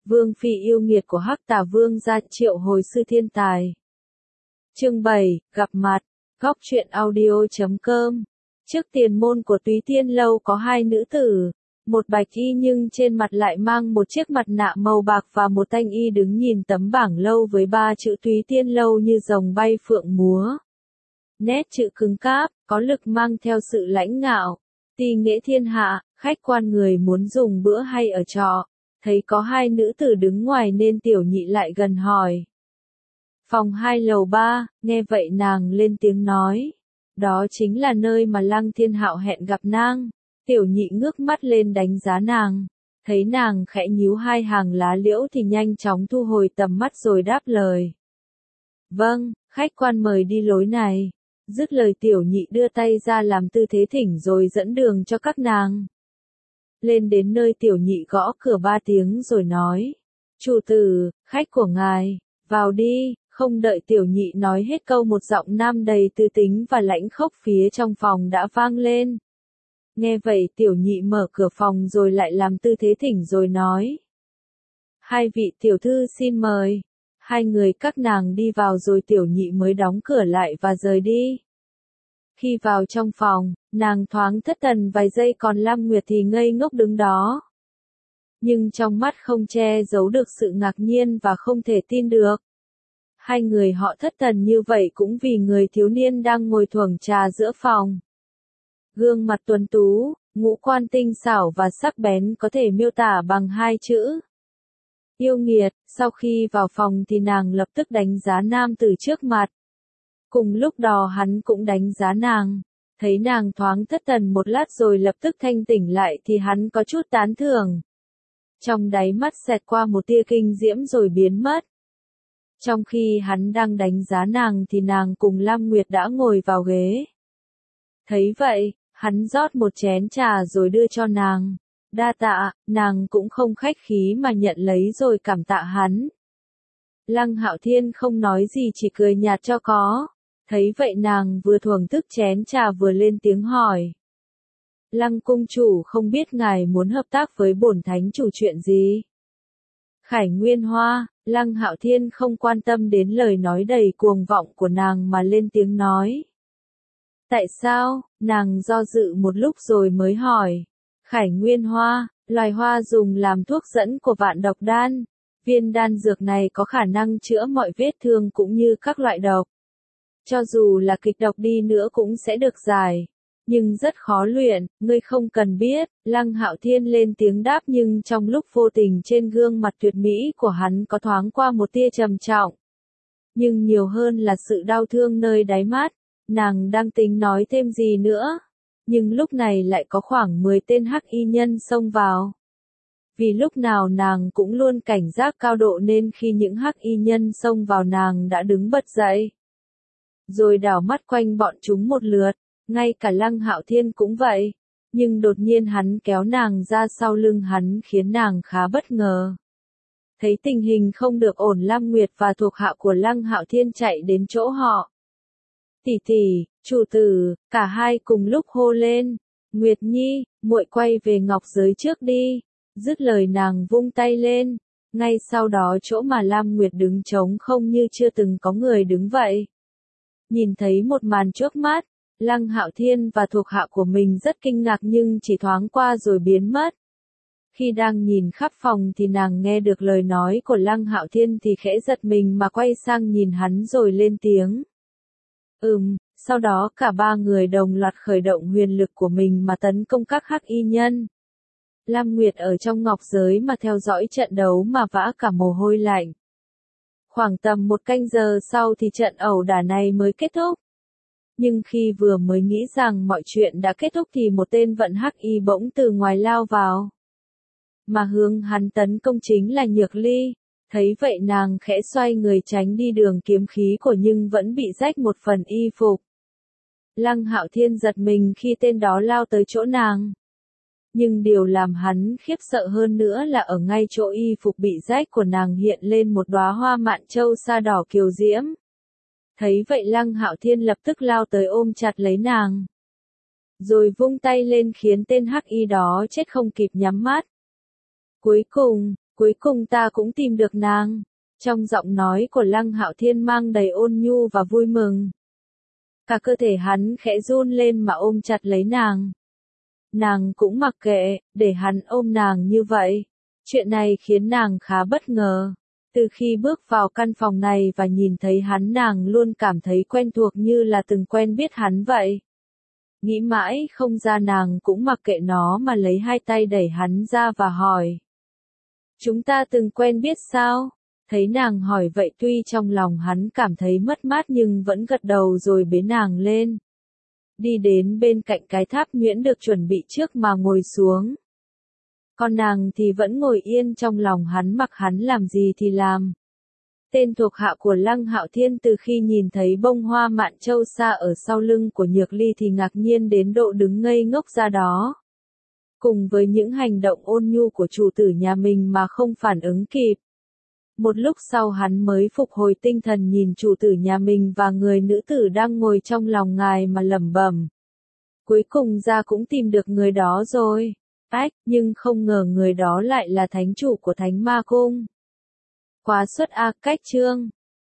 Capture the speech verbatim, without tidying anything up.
Vương phi yêu nghiệt của Hắc Tà Vương gia triệu hồi sư thiên tài. Chương bảy, gặp mặt. Góc truyện audio chấm com. Trước tiền môn của Túy Tiên lâu có hai nữ tử, một bạch y nhưng trên mặt lại mang một chiếc mặt nạ màu bạc và một thanh y đứng nhìn tấm bảng lâu với ba chữ Túy Tiên lâu như rồng bay phượng múa. Nét chữ cứng cáp, có lực mang theo sự lãnh ngạo. Tỳ nghệ thiên hạ, khách quan người muốn dùng bữa hay ở trọ. Thấy có hai nữ tử đứng ngoài nên tiểu nhị lại gần hỏi. Phòng hai lầu ba, nghe vậy nàng lên tiếng nói. Đó chính là nơi mà Lăng Thiên Hạo hẹn gặp nàng. Tiểu nhị ngước mắt lên đánh giá nàng. Thấy nàng khẽ nhíu hai hàng lá liễu thì nhanh chóng thu hồi tầm mắt rồi đáp lời. Vâng, khách quan mời đi lối này. Dứt lời tiểu nhị đưa tay ra làm tư thế thỉnh rồi dẫn đường cho các nàng. Lên đến nơi tiểu nhị gõ cửa ba tiếng rồi nói. Chủ tử, khách của ngài, vào đi. Không đợi tiểu nhị nói hết câu một giọng nam đầy tư tính và lãnh khốc phía trong phòng đã vang lên. Nghe vậy tiểu nhị mở cửa phòng rồi lại làm tư thế thỉnh rồi nói. Hai vị tiểu thư xin mời. Hai người các nàng đi vào rồi tiểu nhị mới đóng cửa lại và rời đi. Khi vào trong phòng, nàng thoáng thất thần vài giây còn Lam Nguyệt thì ngây ngốc đứng đó. Nhưng trong mắt không che giấu được sự ngạc nhiên và không thể tin được. Hai người họ thất thần như vậy cũng vì người thiếu niên đang ngồi thuồng trà giữa phòng. Gương mặt tuấn tú, ngũ quan tinh xảo và sắc bén có thể miêu tả bằng hai chữ. Yêu nghiệt, sau khi vào phòng thì nàng lập tức đánh giá nam tử trước mặt. Cùng lúc đó hắn cũng đánh giá nàng. Thấy nàng thoáng thất thần một lát rồi lập tức thanh tỉnh lại thì hắn có chút tán thưởng. Trong đáy mắt xẹt qua một tia kinh diễm rồi biến mất. Trong khi hắn đang đánh giá nàng thì nàng cùng Lam Nguyệt đã ngồi vào ghế. Thấy vậy, hắn rót một chén trà rồi đưa cho nàng. Đa tạ, nàng cũng không khách khí mà nhận lấy rồi cảm tạ hắn. Lăng Hạo Thiên không nói gì chỉ cười nhạt cho có. Thấy vậy nàng vừa thưởng thức chén trà vừa lên tiếng hỏi. Lăng cung chủ không biết ngài muốn hợp tác với bổn thánh chủ chuyện gì? Khải Nguyên Hoa, Lăng Hạo Thiên không quan tâm đến lời nói đầy cuồng vọng của nàng mà lên tiếng nói. Tại sao? Nàng do dự một lúc rồi mới hỏi. Khải Nguyên Hoa, loài hoa dùng làm thuốc dẫn của vạn độc đan. Viên đan dược này có khả năng chữa mọi vết thương cũng như các loại độc. Cho dù là kịch độc đi nữa cũng sẽ được giải. Nhưng rất khó luyện, ngươi không cần biết. Lăng Hạo Thiên lên tiếng đáp nhưng trong lúc vô tình trên gương mặt tuyệt mỹ của hắn có thoáng qua một tia trầm trọng. Nhưng nhiều hơn là sự đau thương nơi đáy mắt. Nàng đang tính nói thêm gì nữa. Nhưng lúc này lại có khoảng mười tên hắc y nhân xông vào. Vì lúc nào nàng cũng luôn cảnh giác cao độ nên khi những hắc y nhân xông vào nàng đã đứng bật dậy. Rồi đảo mắt quanh bọn chúng một lượt. Ngay cả Lăng Hạo Thiên cũng vậy. Nhưng đột nhiên hắn kéo nàng ra sau lưng hắn khiến nàng khá bất ngờ. Thấy tình hình không được ổn Lam Nguyệt và thuộc hạ của Lăng Hạo Thiên chạy đến chỗ họ. Tỷ tỷ, chủ tử, cả hai cùng lúc hô lên. Nguyệt Nhi, muội quay về ngọc giới trước đi. Dứt lời nàng vung tay lên. Ngay sau đó chỗ mà Lam Nguyệt đứng trống không như chưa từng có người đứng vậy. Nhìn thấy một màn trước mắt. Lăng Hạo Thiên và thuộc hạ của mình rất kinh ngạc nhưng chỉ thoáng qua rồi biến mất. Khi đang nhìn khắp phòng thì nàng nghe được lời nói của Lăng Hạo Thiên thì khẽ giật mình mà quay sang nhìn hắn rồi lên tiếng. Ừm, sau đó cả ba người đồng loạt khởi động huyền lực của mình mà tấn công các hắc y nhân. Lam Nguyệt ở trong ngọc giới mà theo dõi trận đấu mà vã cả mồ hôi lạnh. Khoảng tầm một canh giờ sau thì trận ẩu đả này mới kết thúc. Nhưng khi vừa mới nghĩ rằng mọi chuyện đã kết thúc thì một tên vận hắc y bỗng từ ngoài lao vào. Mà hướng hắn tấn công chính là Nhược Ly. Thấy vậy nàng khẽ xoay người tránh đi đường kiếm khí của nhưng vẫn bị rách một phần y phục. Lăng Hạo Thiên giật mình khi tên đó lao tới chỗ nàng. Nhưng điều làm hắn khiếp sợ hơn nữa là ở ngay chỗ y phục bị rách của nàng hiện lên một đóa hoa mạn châu sa đỏ kiều diễm. Thấy vậy Lăng Hạo Thiên lập tức lao tới ôm chặt lấy nàng. Rồi vung tay lên khiến tên hắc y đó chết không kịp nhắm mắt. Cuối cùng, Cuối cùng ta cũng tìm được nàng. Trong giọng nói của Lăng Hạo Thiên mang đầy ôn nhu và vui mừng. Cả cơ thể hắn khẽ run lên mà ôm chặt lấy nàng. Nàng cũng mặc kệ, để hắn ôm nàng như vậy. Chuyện này khiến nàng khá bất ngờ. Từ khi bước vào căn phòng này và nhìn thấy hắn, nàng luôn cảm thấy quen thuộc như là từng quen biết hắn vậy. Nghĩ mãi không ra, nàng cũng mặc kệ nó mà lấy hai tay đẩy hắn ra và hỏi. Chúng ta từng quen biết sao? Thấy nàng hỏi vậy, tuy trong lòng hắn cảm thấy mất mát nhưng vẫn gật đầu rồi bế nàng lên. Đi đến bên cạnh cái tháp nhuyễn được chuẩn bị trước mà ngồi xuống. Còn nàng thì vẫn ngồi yên trong lòng hắn, mặc hắn làm gì thì làm. Tên thuộc hạ của Lăng Hạo Thiên từ khi nhìn thấy bông hoa mạn châu xa ở sau lưng của Nhược Ly thì ngạc nhiên đến độ đứng ngây ngốc ra đó. Cùng với những hành động ôn nhu của chủ tử nhà mình mà không phản ứng kịp. Một lúc sau hắn mới phục hồi tinh thần, nhìn chủ tử nhà mình và người nữ tử đang ngồi trong lòng ngài mà lẩm bẩm. Cuối cùng ra cũng tìm được người đó rồi. Ách, nhưng không ngờ người đó lại là thánh chủ của Thánh Ma Cung. Quá xuất a, cách chương.